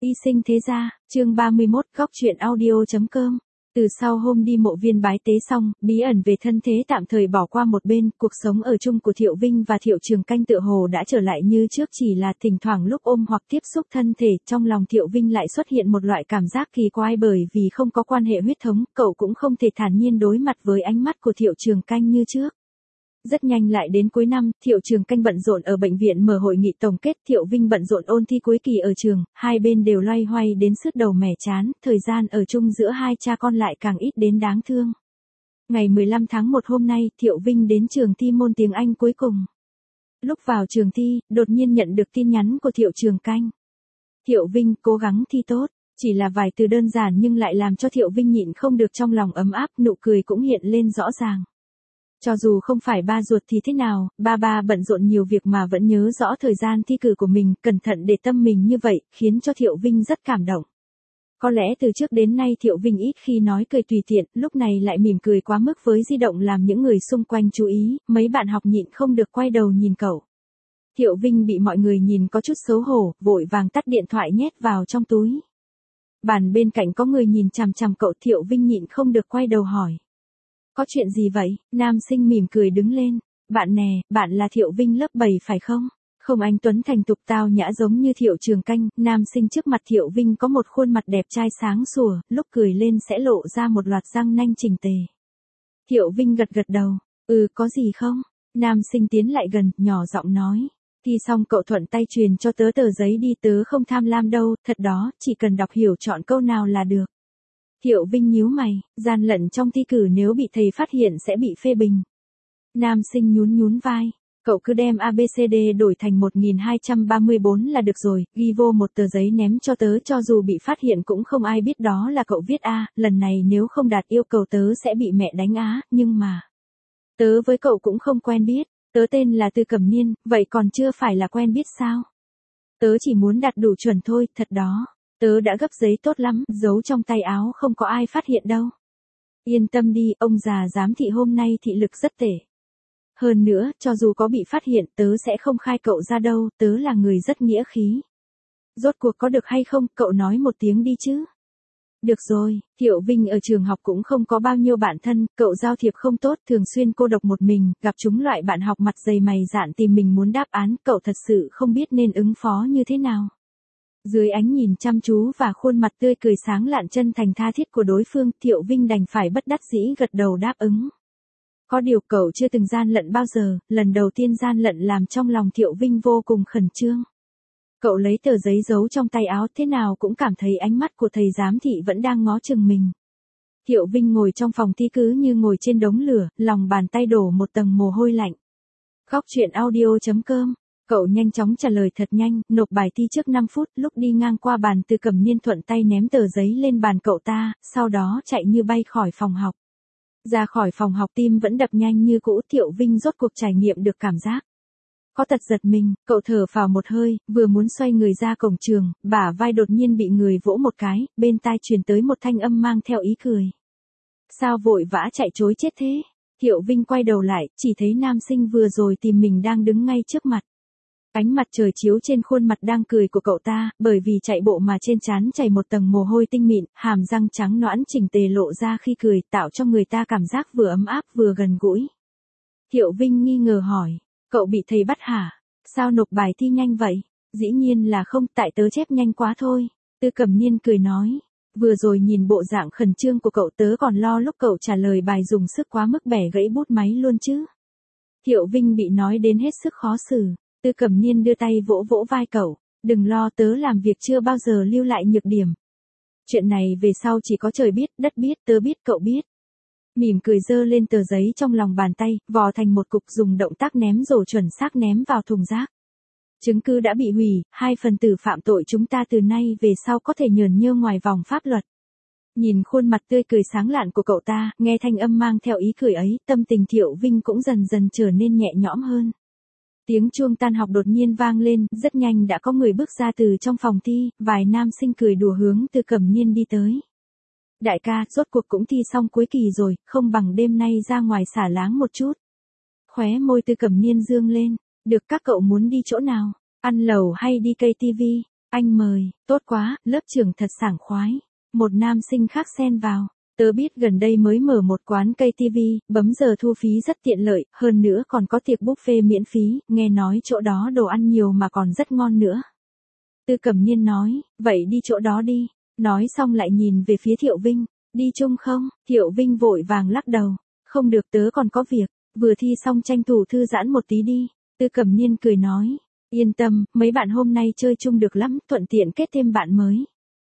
Y sinh thế gia, chương 31, góc truyện audio.com. Từ sau hôm đi mộ viên bái tế xong, bí ẩn về thân thế tạm thời bỏ qua một bên, cuộc sống ở chung của Thiệu Vinh và Thiệu Trường Canh tựa hồ đã trở lại như trước, chỉ là thỉnh thoảng lúc ôm hoặc tiếp xúc thân thể, trong lòng Thiệu Vinh lại xuất hiện một loại cảm giác kỳ quái, bởi vì không có quan hệ huyết thống, cậu cũng không thể thản nhiên đối mặt với ánh mắt của Thiệu Trường Canh như trước. Rất nhanh lại đến cuối năm, Thiệu Trường Canh bận rộn ở bệnh viện mở hội nghị tổng kết, Thiệu Vinh bận rộn ôn thi cuối kỳ ở trường, hai bên đều loay hoay đến sứt đầu mẻ trán, thời gian ở chung giữa hai cha con lại càng ít đến đáng thương. Ngày 15 tháng 1 hôm nay, Thiệu Vinh đến trường thi môn tiếng Anh cuối cùng. Lúc vào trường thi, đột nhiên nhận được tin nhắn của Thiệu Trường Canh. Thiệu Vinh, cố gắng thi tốt. Chỉ là vài từ đơn giản nhưng lại làm cho Thiệu Vinh nhịn không được trong lòng ấm áp, nụ cười cũng hiện lên rõ ràng. Cho dù không phải ba ruột thì thế nào, ba bận rộn nhiều việc mà vẫn nhớ rõ thời gian thi cử của mình, cẩn thận để tâm mình như vậy, khiến cho Thiệu Vinh rất cảm động. Có lẽ từ trước đến nay Thiệu Vinh ít khi nói cười tùy tiện, lúc này lại mỉm cười quá mức với di động làm những người xung quanh chú ý, mấy bạn học nhịn không được quay đầu nhìn cậu. Thiệu Vinh bị mọi người nhìn có chút xấu hổ, vội vàng tắt điện thoại nhét vào trong túi. Bàn bên cạnh có người nhìn chằm chằm cậu, Thiệu Vinh nhịn không được quay đầu hỏi. Có chuyện gì vậy? Nam sinh mỉm cười đứng lên. Bạn nè, bạn là Thiệu Vinh lớp 7 phải không? Không, anh tuấn thành tục tao nhã giống như Thiệu Trường Canh. Nam sinh trước mặt Thiệu Vinh có một khuôn mặt đẹp trai sáng sủa, lúc cười lên sẽ lộ ra một loạt răng nanh chỉnh tề. Thiệu Vinh gật gật đầu. Có gì không? Nam sinh tiến lại gần, nhỏ giọng nói. Thi xong cậu thuận tay truyền cho tớ tờ giấy đi, tớ không tham lam đâu, thật đó, chỉ cần đọc hiểu chọn câu nào là được. Thiệu Vinh nhíu mày, gian lận trong thi cử nếu bị thầy phát hiện sẽ bị phê bình. Nam sinh nhún vai, cậu cứ đem ABCD đổi thành 1234 là được rồi, ghi vô một tờ giấy ném cho tớ, cho dù bị phát hiện cũng không ai biết đó là cậu viết a, lần này nếu không đạt yêu cầu tớ sẽ bị mẹ đánh á, nhưng mà tớ với cậu cũng không quen biết, tớ tên là Tư Cẩm Niên, vậy còn chưa phải là quen biết sao? Tớ chỉ muốn đạt đủ chuẩn thôi, thật đó. Tớ đã gấp giấy tốt lắm, giấu trong tay áo không có ai phát hiện đâu. Yên tâm đi, ông già giám thị hôm nay thị lực rất tệ. Hơn nữa, cho dù có bị phát hiện, tớ sẽ không khai cậu ra đâu, tớ là người rất nghĩa khí. Rốt cuộc có được hay không, cậu nói một tiếng đi chứ. Được rồi, Thiệu Vinh ở trường học cũng không có bao nhiêu bạn thân, cậu giao thiệp không tốt, thường xuyên cô độc một mình, gặp chúng loại bạn học mặt dày mày dạn tìm mình muốn đáp án, cậu thật sự không biết nên ứng phó như thế nào. Dưới ánh nhìn chăm chú và khuôn mặt tươi cười sáng lạn chân thành tha thiết của đối phương, Thiệu Vinh đành phải bất đắc dĩ gật đầu đáp ứng. Có điều cậu chưa từng gian lận bao giờ, lần đầu tiên gian lận làm trong lòng Thiệu Vinh vô cùng khẩn trương. Cậu lấy tờ giấy giấu trong tay áo, thế nào cũng cảm thấy ánh mắt của thầy giám thị vẫn đang ngó chừng mình. Thiệu Vinh ngồi trong phòng thi cứ như ngồi trên đống lửa, lòng bàn tay đổ một tầng mồ hôi lạnh. Góc truyện audio.com. Cậu nhanh chóng trả lời thật nhanh, nộp bài thi trước 5 phút, lúc đi ngang qua bàn Tư Cẩm Niên thuận tay ném tờ giấy lên bàn cậu ta, sau đó chạy như bay khỏi phòng học. Ra khỏi phòng học tim vẫn đập nhanh như cũ, Thiệu Vinh rốt cuộc trải nghiệm được cảm giác. Có tật giật mình, cậu thở phào một hơi, vừa muốn xoay người ra cổng trường, bả vai đột nhiên bị người vỗ một cái, bên tai truyền tới một thanh âm mang theo ý cười. Sao vội vã chạy trối chết thế? Thiệu Vinh quay đầu lại, chỉ thấy nam sinh vừa rồi tìm mình đang đứng ngay trước mặt. Ánh mặt trời chiếu trên khuôn mặt đang cười của cậu ta, bởi vì chạy bộ mà trên trán chảy một tầng mồ hôi tinh mịn, hàm răng trắng nõn chỉnh tề lộ ra khi cười, tạo cho người ta cảm giác vừa ấm áp vừa gần gũi. Thiệu Vinh nghi ngờ hỏi, cậu bị thầy bắt hả? Sao nộp bài thi nhanh vậy? Dĩ nhiên là không, tại tớ chép nhanh quá thôi. Tư Cẩm Niên cười nói, vừa rồi nhìn bộ dạng khẩn trương của cậu tớ còn lo lúc cậu trả lời bài dùng sức quá mức bẻ gãy bút máy luôn chứ. Thiệu Vinh bị nói đến hết sức khó xử. Tư Cẩm Niên đưa tay vỗ vỗ vai cậu, đừng lo, tớ làm việc chưa bao giờ lưu lại nhược điểm. Chuyện này về sau chỉ có trời biết, đất biết, tớ biết, cậu biết. Mỉm cười giơ lên tờ giấy trong lòng bàn tay, vò thành một cục, dùng động tác ném rổ chuẩn xác ném vào thùng rác. Chứng cứ đã bị hủy, hai phần tử phạm tội chúng ta từ nay về sau có thể nhờn nhơ ngoài vòng pháp luật. Nhìn khuôn mặt tươi cười sáng lạn của cậu ta, nghe thanh âm mang theo ý cười ấy, tâm tình Thiệu Vinh cũng dần dần trở nên nhẹ nhõm hơn. Tiếng chuông tan học đột nhiên vang lên, rất nhanh đã có người bước ra từ trong phòng thi, vài nam sinh cười đùa hướng Tư Cẩm Niên đi tới. Đại ca, rốt cuộc cũng thi xong cuối kỳ rồi, không bằng đêm nay ra ngoài xả láng một chút. Khóe môi Tư Cẩm Niên dương lên, được, các cậu muốn đi chỗ nào? Ăn lẩu hay đi KTV? Anh mời, tốt quá, lớp trưởng thật sảng khoái. Một nam sinh khác xen vào. Tớ biết gần đây mới mở một quán cây TV, bấm giờ thu phí rất tiện lợi, hơn nữa còn có tiệc buffet miễn phí, nghe nói chỗ đó đồ ăn nhiều mà còn rất ngon nữa. Tư Cẩm Niên nói, vậy đi chỗ đó đi. Nói xong lại nhìn về phía Thiệu Vinh, đi chung không? Thiệu Vinh vội vàng lắc đầu, không được tớ còn có việc, vừa thi xong tranh thủ thư giãn một tí đi. Tư Cẩm Niên cười nói, yên tâm, mấy bạn hôm nay chơi chung được lắm, thuận tiện kết thêm bạn mới.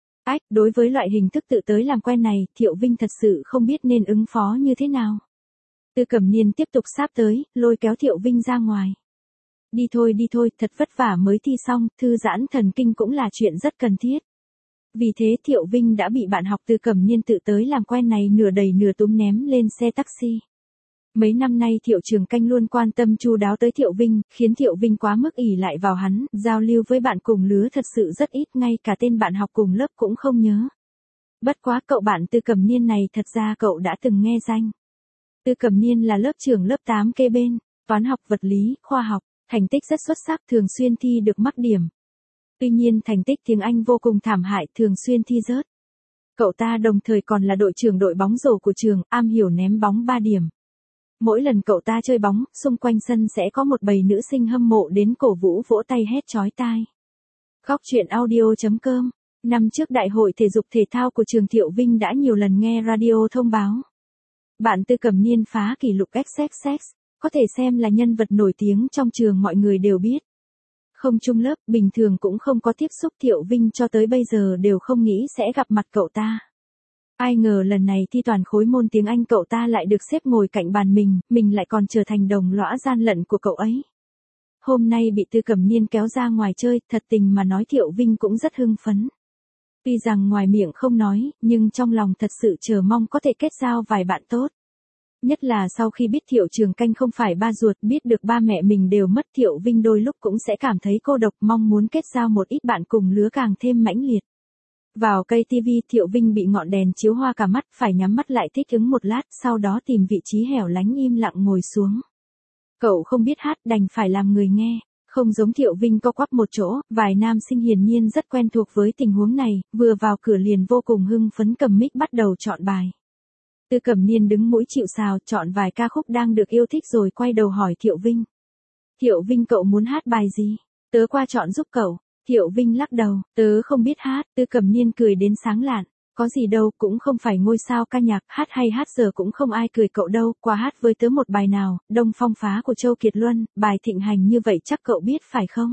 Đối với loại hình thức tự tới làm quen này, Thiệu Vinh thật sự không biết nên ứng phó như thế nào. Tư Cẩm Niên tiếp tục sáp tới, lôi kéo Thiệu Vinh ra ngoài. Đi thôi, thật vất vả mới thi xong, thư giãn thần kinh cũng là chuyện rất cần thiết. Vì thế Thiệu Vinh đã bị bạn học Tư Cẩm Niên tự tới làm quen này nửa đầy nửa túm ném lên xe taxi. Mấy năm nay Thiệu Trường Canh luôn quan tâm chu đáo tới Thiệu Vinh, khiến Thiệu Vinh quá mức ỷ lại vào hắn, giao lưu với bạn cùng lứa thật sự rất ít, ngay cả tên bạn học cùng lớp cũng không nhớ. Bất quá cậu bạn Tư Cẩm Niên này thật ra cậu đã từng nghe danh. Tư Cẩm Niên là lớp trưởng lớp 8 kế bên, toán học, vật lý, khoa học, thành tích rất xuất sắc, thường xuyên thi được mắc điểm. Tuy nhiên thành tích tiếng Anh vô cùng thảm hại, thường xuyên thi rớt. Cậu ta đồng thời còn là đội trưởng đội bóng rổ của trường, am hiểu ném bóng 3 điểm. Mỗi lần cậu ta chơi bóng, xung quanh sân sẽ có một bầy nữ sinh hâm mộ đến cổ vũ vỗ tay hét chói tai. Góc truyện audio.com. Năm trước đại hội thể dục thể thao của trường Thiệu Vinh đã nhiều lần nghe radio thông báo. Bạn Tư Cẩm Niên phá kỷ lục XXX, có thể xem là nhân vật nổi tiếng trong trường, mọi người đều biết. Không chung lớp, bình thường cũng không có tiếp xúc, Thiệu Vinh cho tới bây giờ đều không nghĩ sẽ gặp mặt cậu ta. Ai ngờ lần này thi toàn khối môn tiếng Anh cậu ta lại được xếp ngồi cạnh bàn mình lại còn trở thành đồng lõa gian lận của cậu ấy. Hôm nay bị Tư Cẩm Niên kéo ra ngoài chơi, thật tình mà nói Thiệu Vinh cũng rất hưng phấn. Tuy rằng ngoài miệng không nói, nhưng trong lòng thật sự chờ mong có thể kết giao vài bạn tốt. Nhất là sau khi biết Thiệu Trường Canh không phải ba ruột, biết được ba mẹ mình đều mất, Thiệu Vinh đôi lúc cũng sẽ cảm thấy cô độc, mong muốn kết giao một ít bạn cùng lứa càng thêm mãnh liệt. Vào cây TV, Thiệu Vinh bị ngọn đèn chiếu hoa cả mắt, phải nhắm mắt lại thích ứng một lát, sau đó tìm vị trí hẻo lánh im lặng ngồi xuống. Cậu không biết hát, đành phải làm người nghe. Không giống Thiệu Vinh co quắp một chỗ, vài nam sinh hiển nhiên rất quen thuộc với tình huống này, vừa vào cửa liền vô cùng hưng phấn cầm mic bắt đầu chọn bài. Tư Cẩm Niên đứng mũi chịu sào, chọn vài ca khúc đang được yêu thích rồi quay đầu hỏi Thiệu Vinh. Thiệu Vinh, cậu muốn hát bài gì? Tớ qua chọn giúp cậu. Thiệu Vinh lắc đầu, tớ không biết hát. Tư Cẩm Niên cười đến sáng lạn, có gì đâu, cũng không phải ngôi sao ca nhạc, hát hay hát giờ cũng không ai cười cậu đâu, qua hát với tớ một bài nào, Đông Phong Phá của Châu Kiệt Luân, bài thịnh hành như vậy chắc cậu biết phải không?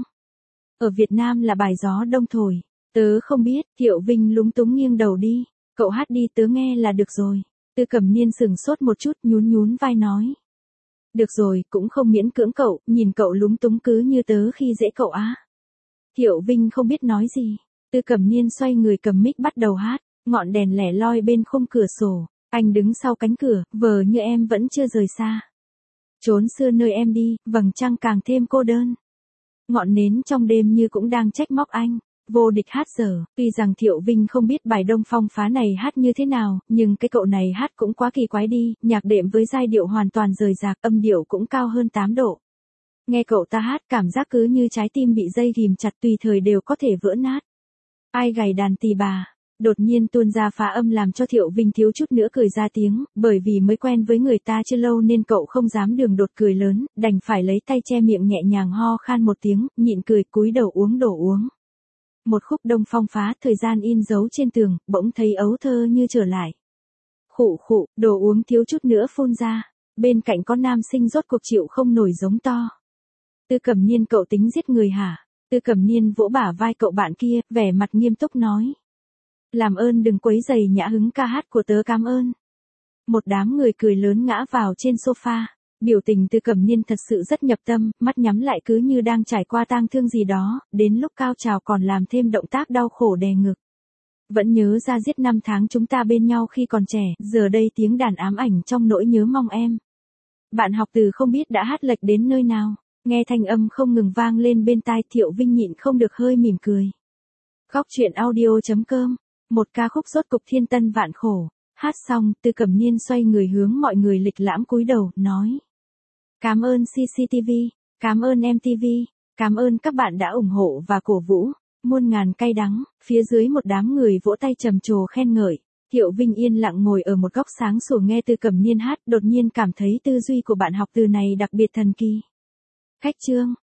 Ở Việt Nam là bài Gió Đông Thổi. Tớ không biết. Thiệu Vinh lúng túng nghiêng đầu đi, cậu hát đi tớ nghe là được rồi. Tư Cẩm Niên sừng sốt một chút, nhún vai nói. Được rồi, cũng không miễn cưỡng cậu, nhìn cậu lúng túng cứ như tớ khi dễ cậu á. Thiệu Vinh không biết nói gì. Tư Cẩm Niên xoay người cầm mic bắt đầu hát, ngọn đèn lẻ loi bên khung cửa sổ, anh đứng sau cánh cửa, vờ như em vẫn chưa rời xa. Trốn xưa nơi em đi, vầng trăng càng thêm cô đơn. Ngọn nến trong đêm như cũng đang trách móc anh. Vô địch hát dở, tuy rằng Thiệu Vinh không biết bài Đông Phong Phá này hát như thế nào, nhưng cái cậu này hát cũng quá kỳ quái đi, nhạc đệm với giai điệu hoàn toàn rời rạc, âm điệu cũng cao hơn 8 độ. Nghe cậu ta hát cảm giác cứ như trái tim bị dây ghìm chặt, tùy thời đều có thể vỡ nát. Ai gảy đàn tỳ bà, đột nhiên tuôn ra phá âm làm cho Thiệu Vinh thiếu chút nữa cười ra tiếng, bởi vì mới quen với người ta chưa lâu nên cậu không dám đường đột cười lớn, đành phải lấy tay che miệng nhẹ nhàng ho khan một tiếng, nhịn cười cúi đầu uống đồ uống. Một khúc Đông Phong Phá, thời gian in dấu trên tường, bỗng thấy ấu thơ như trở lại. Khụ khụ, đồ uống thiếu chút nữa phun ra. Bên cạnh có nam sinh rốt cuộc chịu không nổi giống to. Tư Cẩm Niên, cậu tính giết người hả? Tư Cẩm Niên vỗ bả vai cậu bạn kia, vẻ mặt nghiêm túc nói. Làm ơn đừng quấy rầy nhã hứng ca hát của tớ, cảm ơn. Một đám người cười lớn ngã vào trên sofa. Biểu tình Tư Cẩm Niên thật sự rất nhập tâm, mắt nhắm lại cứ như đang trải qua tang thương gì đó, đến lúc cao trào còn làm thêm động tác đau khổ đè ngực. Vẫn nhớ ra giết 5 tháng chúng ta bên nhau khi còn trẻ, giờ đây tiếng đàn ám ảnh trong nỗi nhớ mong em. Bạn học Từ không biết đã hát lệch đến nơi nào, nghe thanh âm không ngừng vang lên bên tai, Thiệu Vinh nhịn không được hơi mỉm cười. Góc truyện audio.com, một ca khúc rốt cục thiên tân vạn khổ. Hát xong, Tư Cẩm Niên xoay người hướng mọi người lịch lãm cúi đầu, nói. Cảm ơn CCTV, cảm ơn MTV, cảm ơn các bạn đã ủng hộ và cổ vũ. muôn ngàn cay đắng, phía dưới một đám người vỗ tay trầm trồ khen ngợi. Thiệu Vinh yên lặng ngồi ở một góc sáng sủa nghe Tư Cẩm Niên hát, đột nhiên cảm thấy tư duy của bạn học từ này đặc biệt thần kỳ. Khách trương,